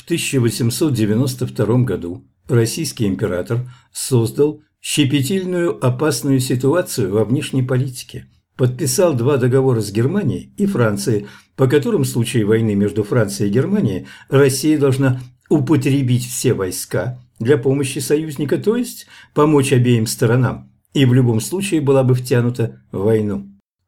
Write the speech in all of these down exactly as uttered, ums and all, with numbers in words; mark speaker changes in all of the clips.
Speaker 1: тысяча восемьсот девяносто втором году российский император создал щепетильную опасную ситуацию во внешней политике. Подписал два договора с Германией и Францией, по которым в случае войны между Францией и Германией Россия должна употребить все войска для помощи союзника, то есть помочь обеим сторонам, и в любом случае была бы втянута в войну.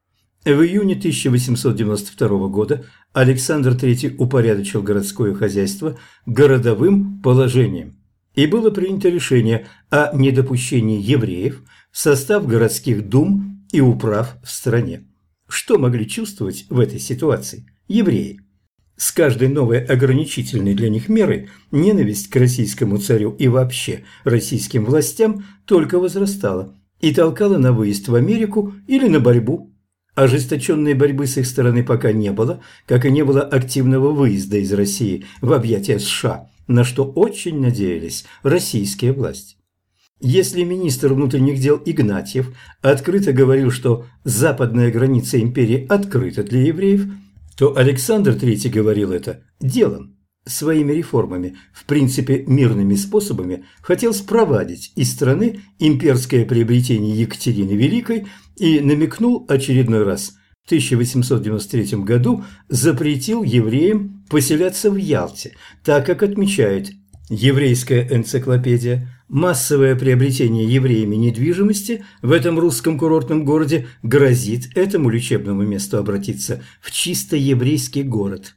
Speaker 1: В июне тысяча восемьсот девяносто второго года Александр третий упорядочил городское хозяйство городовым положением, и было принято решение о недопущении евреев в состав городских дум и управ в стране. Что могли чувствовать в этой ситуации евреи? С каждой новой ограничительной для них мерой ненависть к российскому царю и вообще российским властям только возрастала и толкала на выезд в Америку или на борьбу. Ожесточенной борьбы с их стороны пока не было, как и не было активного выезда из России в объятия США, на что очень надеялись российские власти. Если министр внутренних дел Игнатьев открыто говорил, что западная граница империи открыта для евреев, то Александр третий говорил это делом, своими реформами, в принципе мирными способами, хотел спровадить из страны имперское приобретение Екатерины Великой и намекнул очередной раз в тысяча восемьсот девяносто третьем году запретил евреям поселяться в Ялте, так как отмечает еврейская энциклопедия, массовое приобретение евреями недвижимости в этом русском курортном городе грозит этому лечебному месту обратиться в чисто еврейский город.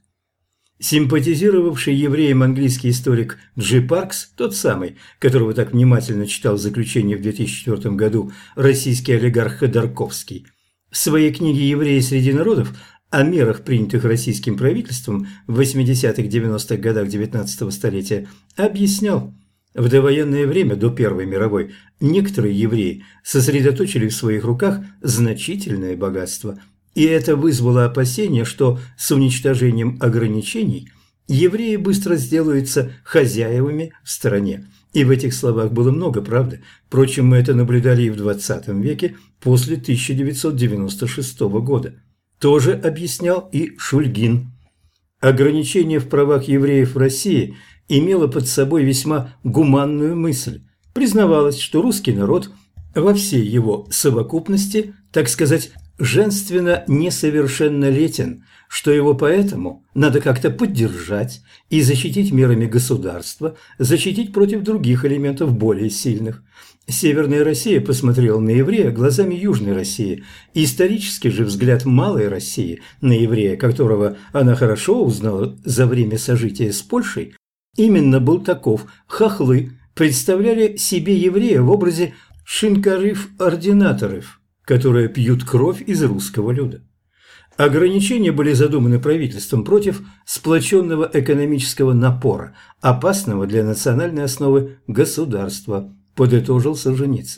Speaker 1: Симпатизировавший евреям английский историк Джи Паркс, тот самый, которого так внимательно читал в заключении в две тысячи четвёртом году российский олигарх Ходорковский, в своей книге «Евреи среди народов» о мерах, принятых российским правительством в восьмидесятых-девяностых годах девятнадцатого столетия, объяснял: в довоенное время, до Первой мировой, некоторые евреи сосредоточили в своих руках значительное богатство, и это вызвало опасение, что с уничтожением ограничений евреи быстро сделаются хозяевами в стране. И в этих словах было много правды. Впрочем, мы это наблюдали и в двадцатом веке после тысяча девятьсот девяносто шестого года. Тоже объяснял и Шульгин. Ограничение в правах евреев в России имело под собой весьма гуманную мысль. Признавалось, что русский народ во всей его совокупности, так сказать, женственно несовершеннолетен, что его поэтому надо как-то поддержать и защитить мерами государства, защитить против других элементов более сильных. Северная Россия посмотрела на еврея глазами Южной России. Исторический же взгляд Малой России на еврея, которого она хорошо узнала за время сожития с Польшей, именно был таков. Хохлы представляли себе еврея в образе шинкарев-ординаторов, которые пьют кровь из русского люда. Ограничения были задуманы правительством против сплоченного экономического напора, опасного для национальной основы государства, подытожил Солженицын.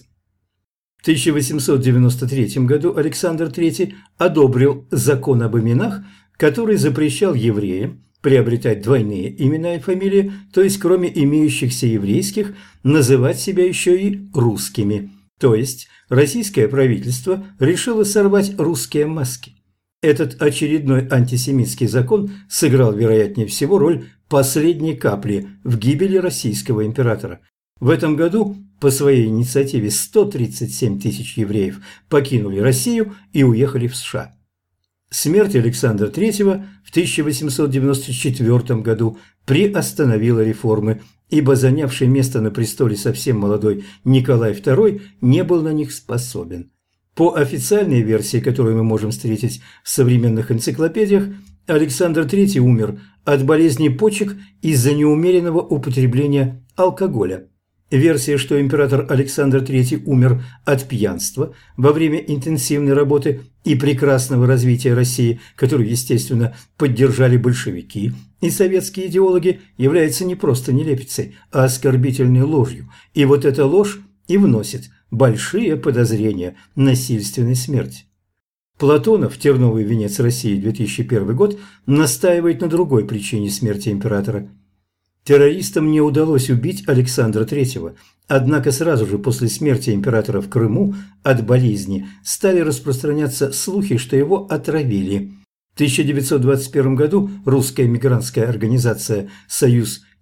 Speaker 1: В тысяча восемьсот девяносто третьем году Александр третий одобрил закон об именах, который запрещал евреям приобретать двойные имена и фамилии, то есть кроме имеющихся еврейских, называть себя еще и русскими. То есть российское правительство решило сорвать русские маски. Этот очередной антисемитский закон сыграл, вероятнее всего, роль последней капли в гибели российского императора. В этом году по своей инициативе сто тридцать семь тысяч евреев покинули Россию и уехали в США. Смерть Александра третьего в тысяча восемьсот девяносто четвёртом году приостановила реформы, ибо занявший место на престоле совсем молодой Николай второй не был на них способен. По официальной версии, которую мы можем встретить в современных энциклопедиях, Александр третий умер от болезни почек из-за неумеренного употребления алкоголя. Версия, что император Александр третий умер от пьянства во время интенсивной работы и прекрасного развития России, которую, естественно, поддержали большевики и советские идеологи, является не просто нелепицей, а оскорбительной ложью. И вот эта ложь и вносит большие подозрения насильственной смерти. Платонов, «Терновый венец России», две тысячи первый год, настаивает на другой причине смерти императора. Террористам не удалось убить Александра третьего, однако сразу же после смерти императора в Крыму от болезни стали распространяться слухи, что его отравили. В тысяча девятьсот двадцать первом году русская эмигрантская организация «Союз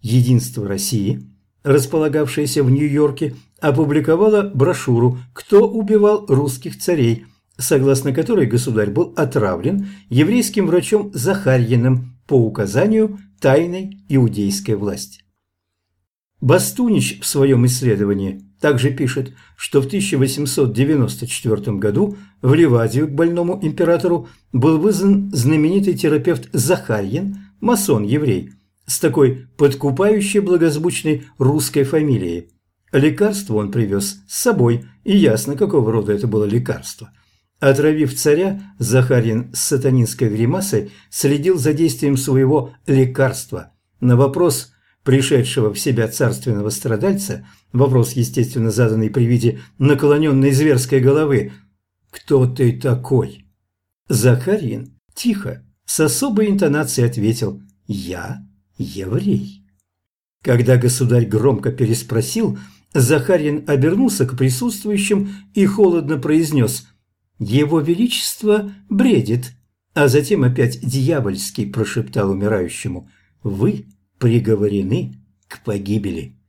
Speaker 1: «Единство России», располагавшееся в Нью-Йорке, опубликовало брошюру «Кто убивал русских царей», согласно которой государь был отравлен еврейским врачом Захарьиным по указанию тайной иудейской власти. Бастунич в своем исследовании также пишет, что в тысяча восемьсот девяносто четвёртом году в Ливадию к больному императору был вызван знаменитый терапевт Захарьин, масон-еврей, с такой подкупающей благозвучной русской фамилией. Лекарство он привез с собой, и ясно, какого рода это было лекарство. Отравив царя, Захарьин с сатанинской гримасой следил за действием своего лекарства. На вопрос пришедшего в себя царственного страдальца, вопрос, естественно, заданный при виде наклоненной зверской головы: «Кто ты такой?», Захарьин тихо, с особой интонацией ответил: «Я еврей». Когда государь громко переспросил, Захарьин обернулся к присутствующим и холодно произнес: «Его Величество бредит», а затем опять дьявольски прошептал умирающему: «Вы приговорены к погибели».